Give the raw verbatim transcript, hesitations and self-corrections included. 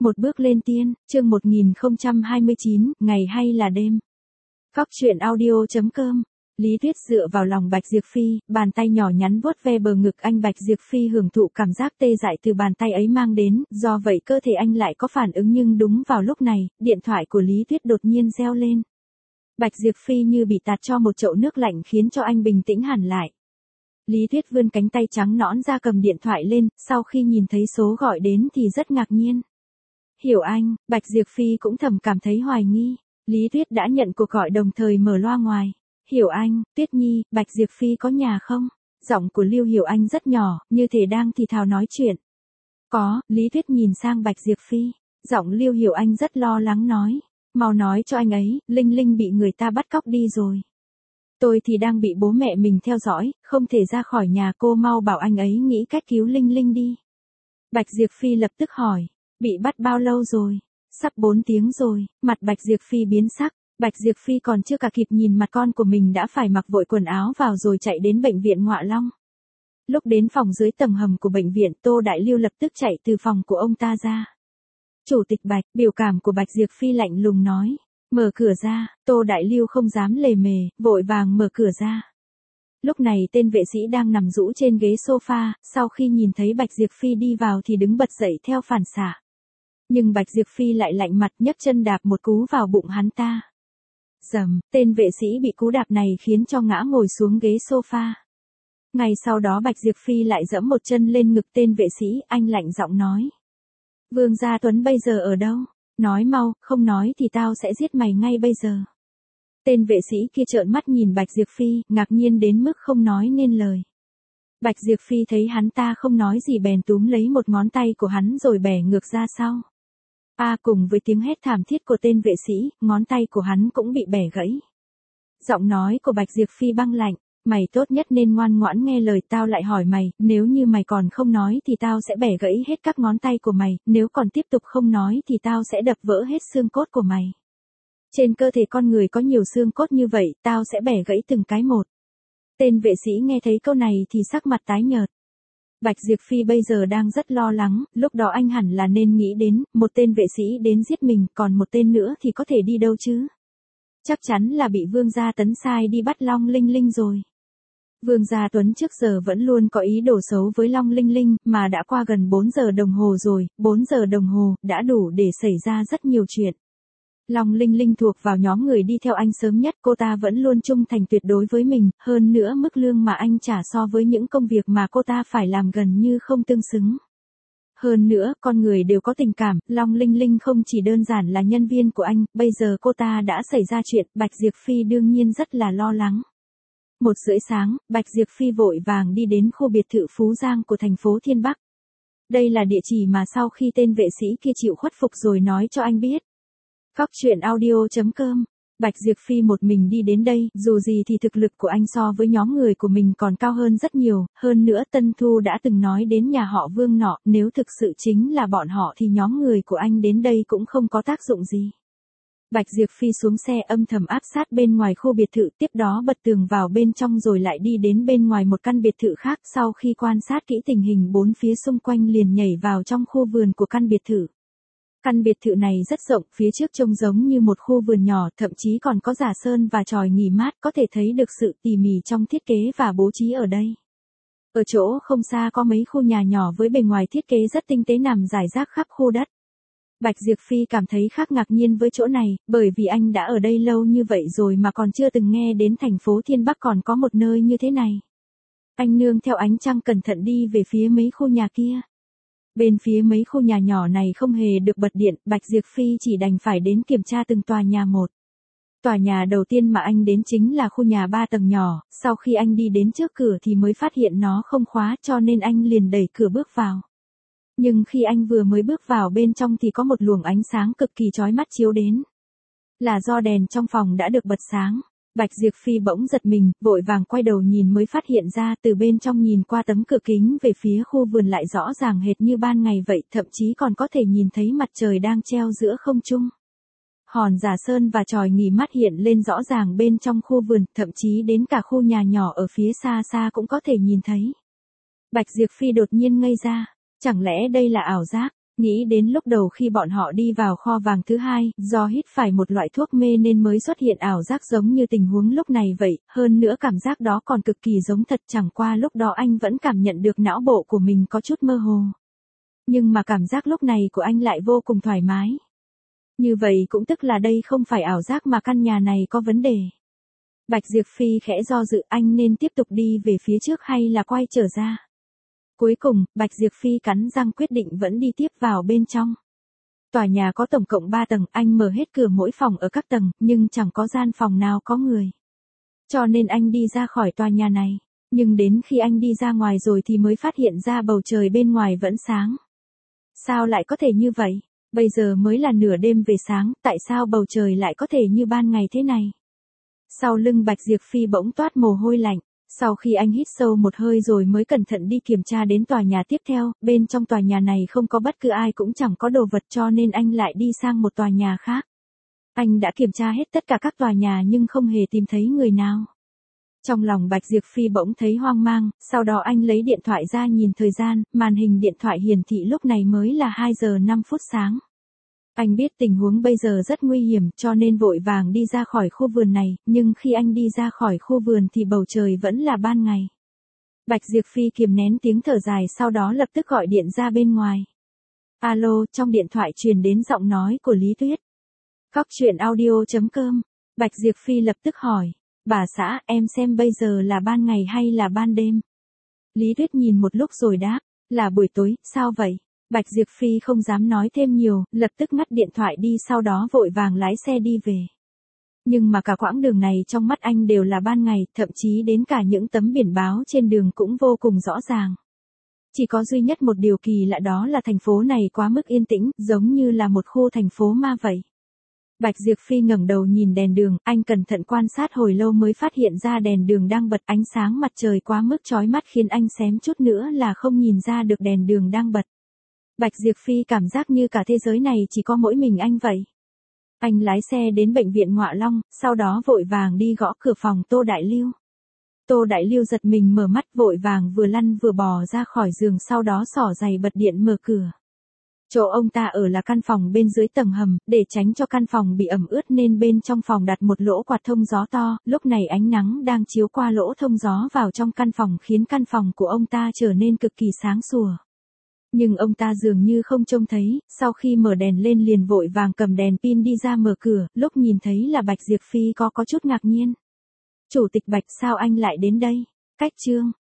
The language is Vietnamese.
Một bước lên tiên, chương một nghìn không trăm hai mươi chín, ngày hay là đêm. Cóc truyện audio chấm com. Lý Tuyết dựa vào lòng Bạch Diệp Phi, bàn tay nhỏ nhắn vuốt ve bờ ngực anh. Bạch Diệp Phi hưởng thụ cảm giác tê dại từ bàn tay ấy mang đến, do vậy cơ thể anh lại có phản ứng. Nhưng đúng vào lúc này, điện thoại của Lý Tuyết đột nhiên reo lên. Bạch Diệp Phi như bị tạt cho một chậu nước lạnh khiến cho anh bình tĩnh hẳn lại. Lý Tuyết vươn cánh tay trắng nõn ra cầm điện thoại lên, sau khi nhìn thấy số gọi đến thì rất ngạc nhiên. Hiểu Anh, Bạch Diệp Phi cũng thầm cảm thấy hoài nghi. Lý Tuyết đã nhận cuộc gọi đồng thời mở loa ngoài. Hiểu Anh, Tuyết Nhi, Bạch Diệp Phi có nhà không? Giọng của Lưu Hiểu Anh rất nhỏ, như thể đang thì thào nói chuyện. Có, Lý Tuyết nhìn sang Bạch Diệp Phi. Giọng Lưu Hiểu Anh rất lo lắng nói. Mau nói cho anh ấy, Linh Linh bị người ta bắt cóc đi rồi. Tôi thì đang bị bố mẹ mình theo dõi, không thể ra khỏi nhà. Cô mau bảo anh ấy nghĩ cách cứu Linh Linh đi. Bạch Diệp Phi lập tức hỏi. Bị bắt bao lâu rồi? Sắp bốn tiếng rồi. Mặt Bạch Diệp Phi biến sắc. Bạch Diệp Phi còn chưa cả kịp nhìn mặt con của mình đã phải mặc vội quần áo vào rồi chạy đến bệnh viện Ngọa Long. Lúc đến phòng dưới tầng hầm của bệnh viện, Tô Đại Lưu lập tức chạy từ phòng của ông ta ra. Chủ tịch Bạch, biểu cảm của Bạch Diệp Phi lạnh lùng nói. Mở cửa ra. Tô Đại Lưu không dám lề mề, vội vàng mở cửa ra. Lúc này tên vệ sĩ đang nằm rũ trên ghế sofa, sau khi nhìn thấy Bạch Diệp Phi đi vào thì đứng bật dậy theo phản xạ. Nhưng Bạch Diệp Phi lại lạnh mặt nhấc chân đạp một cú vào bụng hắn ta. Dầm, tên vệ sĩ bị cú đạp này khiến cho ngã ngồi xuống ghế sofa. Ngay sau đó Bạch Diệp Phi lại giẫm một chân lên ngực tên vệ sĩ, anh lạnh giọng nói. Vương Gia Tuấn bây giờ ở đâu? Nói mau, không nói thì tao sẽ giết mày ngay bây giờ. Tên vệ sĩ kia trợn mắt nhìn Bạch Diệp Phi, ngạc nhiên đến mức không nói nên lời. Bạch Diệp Phi thấy hắn ta không nói gì bèn túm lấy một ngón tay của hắn rồi bẻ ngược ra sau. A à, cùng với tiếng hét thảm thiết của tên vệ sĩ, ngón tay của hắn cũng bị bẻ gãy. Giọng nói của Bạch Diệp Phi băng lạnh, mày tốt nhất nên ngoan ngoãn nghe lời tao lại hỏi mày, nếu như mày còn không nói thì tao sẽ bẻ gãy hết các ngón tay của mày, nếu còn tiếp tục không nói thì tao sẽ đập vỡ hết xương cốt của mày. Trên cơ thể con người có nhiều xương cốt như vậy, tao sẽ bẻ gãy từng cái một. Tên vệ sĩ nghe thấy câu này thì sắc mặt tái nhợt. Bạch Diệp Phi bây giờ đang rất lo lắng, lúc đó anh hẳn là nên nghĩ đến, một tên vệ sĩ đến giết mình, còn một tên nữa thì có thể đi đâu chứ? Chắc chắn là bị Vương Gia Tấn sai đi bắt Long Linh Linh rồi. Vương Gia Tuấn trước giờ vẫn luôn có ý đồ xấu với Long Linh Linh, mà đã qua gần bốn giờ đồng hồ rồi, bốn giờ đồng hồ, đã đủ để xảy ra rất nhiều chuyện. Long Linh Linh thuộc vào nhóm người đi theo anh sớm nhất, cô ta vẫn luôn trung thành tuyệt đối với mình, hơn nữa mức lương mà anh trả so với những công việc mà cô ta phải làm gần như không tương xứng. Hơn nữa, con người đều có tình cảm, Long Linh Linh không chỉ đơn giản là nhân viên của anh, bây giờ cô ta đã xảy ra chuyện, Bạch Diệp Phi đương nhiên rất là lo lắng. Một rưỡi sáng, Bạch Diệp Phi vội vàng đi đến khu biệt thự Phú Giang của thành phố Thiên Bắc. Đây là địa chỉ mà sau khi tên vệ sĩ kia chịu khuất phục rồi nói cho anh biết. Cóc truyện audio chấm com. Bạch Diệp Phi một mình đi đến đây, dù gì thì thực lực của anh so với nhóm người của mình còn cao hơn rất nhiều, hơn nữa Tân Thu đã từng nói đến nhà họ Vương nọ, nếu thực sự chính là bọn họ thì nhóm người của anh đến đây cũng không có tác dụng gì. Bạch Diệp Phi xuống xe âm thầm áp sát bên ngoài khu biệt thự, tiếp đó bật tường vào bên trong rồi lại đi đến bên ngoài một căn biệt thự khác, sau khi quan sát kỹ tình hình bốn phía xung quanh liền nhảy vào trong khu vườn của căn biệt thự. Căn biệt thự này rất rộng, phía trước trông giống như một khu vườn nhỏ, thậm chí còn có giả sơn và chòi nghỉ mát, có thể thấy được sự tỉ mỉ trong thiết kế và bố trí ở đây. Ở chỗ không xa có mấy khu nhà nhỏ với bề ngoài thiết kế rất tinh tế nằm rải rác khắp khu đất. Bạch Diệp Phi cảm thấy khác ngạc nhiên với chỗ này, bởi vì anh đã ở đây lâu như vậy rồi mà còn chưa từng nghe đến thành phố Thiên Bắc còn có một nơi như thế này. Anh nương theo ánh trăng cẩn thận đi về phía mấy khu nhà kia. Bên phía mấy khu nhà nhỏ này không hề được bật điện, Bạch Diệp Phi chỉ đành phải đến kiểm tra từng tòa nhà một. Tòa nhà đầu tiên mà anh đến chính là khu nhà ba tầng nhỏ, sau khi anh đi đến trước cửa thì mới phát hiện nó không khóa cho nên anh liền đẩy cửa bước vào. Nhưng khi anh vừa mới bước vào bên trong thì có một luồng ánh sáng cực kỳ chói mắt chiếu đến. Là do đèn trong phòng đã được bật sáng. Bạch Diệp Phi bỗng giật mình, vội vàng quay đầu nhìn mới phát hiện ra từ bên trong nhìn qua tấm cửa kính về phía khu vườn lại rõ ràng hệt như ban ngày vậy, thậm chí còn có thể nhìn thấy mặt trời đang treo giữa không trung. Hòn giả sơn và chòi nghỉ mát hiện lên rõ ràng bên trong khu vườn, thậm chí đến cả khu nhà nhỏ ở phía xa xa cũng có thể nhìn thấy. Bạch Diệp Phi đột nhiên ngây ra, chẳng lẽ đây là ảo giác? Nghĩ đến lúc đầu khi bọn họ đi vào kho vàng thứ hai, do hít phải một loại thuốc mê nên mới xuất hiện ảo giác giống như tình huống lúc này vậy, hơn nữa cảm giác đó còn cực kỳ giống thật, chẳng qua lúc đó anh vẫn cảm nhận được não bộ của mình có chút mơ hồ. Nhưng mà cảm giác lúc này của anh lại vô cùng thoải mái. Như vậy cũng tức là đây không phải ảo giác mà căn nhà này có vấn đề. Bạch Diệp Phi khẽ do dự anh nên tiếp tục đi về phía trước hay là quay trở ra. Cuối cùng, Bạch Diệp Phi cắn răng quyết định vẫn đi tiếp vào bên trong. Tòa nhà có tổng cộng ba tầng, anh mở hết cửa mỗi phòng ở các tầng, nhưng chẳng có gian phòng nào có người. Cho nên anh đi ra khỏi tòa nhà này. Nhưng đến khi anh đi ra ngoài rồi thì mới phát hiện ra bầu trời bên ngoài vẫn sáng. Sao lại có thể như vậy? Bây giờ mới là nửa đêm về sáng, tại sao bầu trời lại có thể như ban ngày thế này? Sau lưng Bạch Diệp Phi bỗng toát mồ hôi lạnh. Sau khi anh hít sâu một hơi rồi mới cẩn thận đi kiểm tra đến tòa nhà tiếp theo, bên trong tòa nhà này không có bất cứ ai cũng chẳng có đồ vật cho nên anh lại đi sang một tòa nhà khác. Anh đã kiểm tra hết tất cả các tòa nhà nhưng không hề tìm thấy người nào. Trong lòng Bạch Diệp Phi bỗng thấy hoang mang, sau đó anh lấy điện thoại ra nhìn thời gian, màn hình điện thoại hiển thị lúc này mới là hai giờ năm phút sáng. Anh biết tình huống bây giờ rất nguy hiểm cho nên vội vàng đi ra khỏi khu vườn này, nhưng khi anh đi ra khỏi khu vườn thì bầu trời vẫn là ban ngày. Bạch Diệp Phi kiềm nén tiếng thở dài sau đó lập tức gọi điện ra bên ngoài. Alo, trong điện thoại truyền đến giọng nói của Lý Tuyết. Cóc truyện audio chấm com. Bạch Diệp Phi lập tức hỏi. Bà xã, em xem bây giờ là ban ngày hay là ban đêm? Lý Tuyết nhìn một lúc rồi đáp. Là buổi tối, sao vậy? Bạch Diệp Phi không dám nói thêm nhiều, lập tức ngắt điện thoại đi sau đó vội vàng lái xe đi về. Nhưng mà cả quãng đường này trong mắt anh đều là ban ngày, thậm chí đến cả những tấm biển báo trên đường cũng vô cùng rõ ràng. Chỉ có duy nhất một điều kỳ lạ đó là thành phố này quá mức yên tĩnh, giống như là một khu thành phố ma vậy. Bạch Diệp Phi ngẩng đầu nhìn đèn đường, anh cẩn thận quan sát hồi lâu mới phát hiện ra đèn đường đang bật, ánh sáng mặt trời quá mức chói mắt khiến anh xém chút nữa là không nhìn ra được đèn đường đang bật. Bạch Diệp Phi cảm giác như cả thế giới này chỉ có mỗi mình anh vậy. Anh lái xe đến bệnh viện Ngoạ Long, sau đó vội vàng đi gõ cửa phòng Tô Đại Lưu. Tô Đại Lưu giật mình mở mắt vội vàng vừa lăn vừa bò ra khỏi giường sau đó xỏ giày bật điện mở cửa. Chỗ ông ta ở là căn phòng bên dưới tầng hầm, để tránh cho căn phòng bị ẩm ướt nên bên trong phòng đặt một lỗ quạt thông gió to, lúc này ánh nắng đang chiếu qua lỗ thông gió vào trong căn phòng khiến căn phòng của ông ta trở nên cực kỳ sáng sủa. Nhưng ông ta dường như không trông thấy, sau khi mở đèn lên liền vội vàng cầm đèn pin đi ra mở cửa, lúc nhìn thấy là Bạch Diệp Phi có có chút ngạc nhiên. Chủ tịch Bạch sao anh lại đến đây? Cách chương.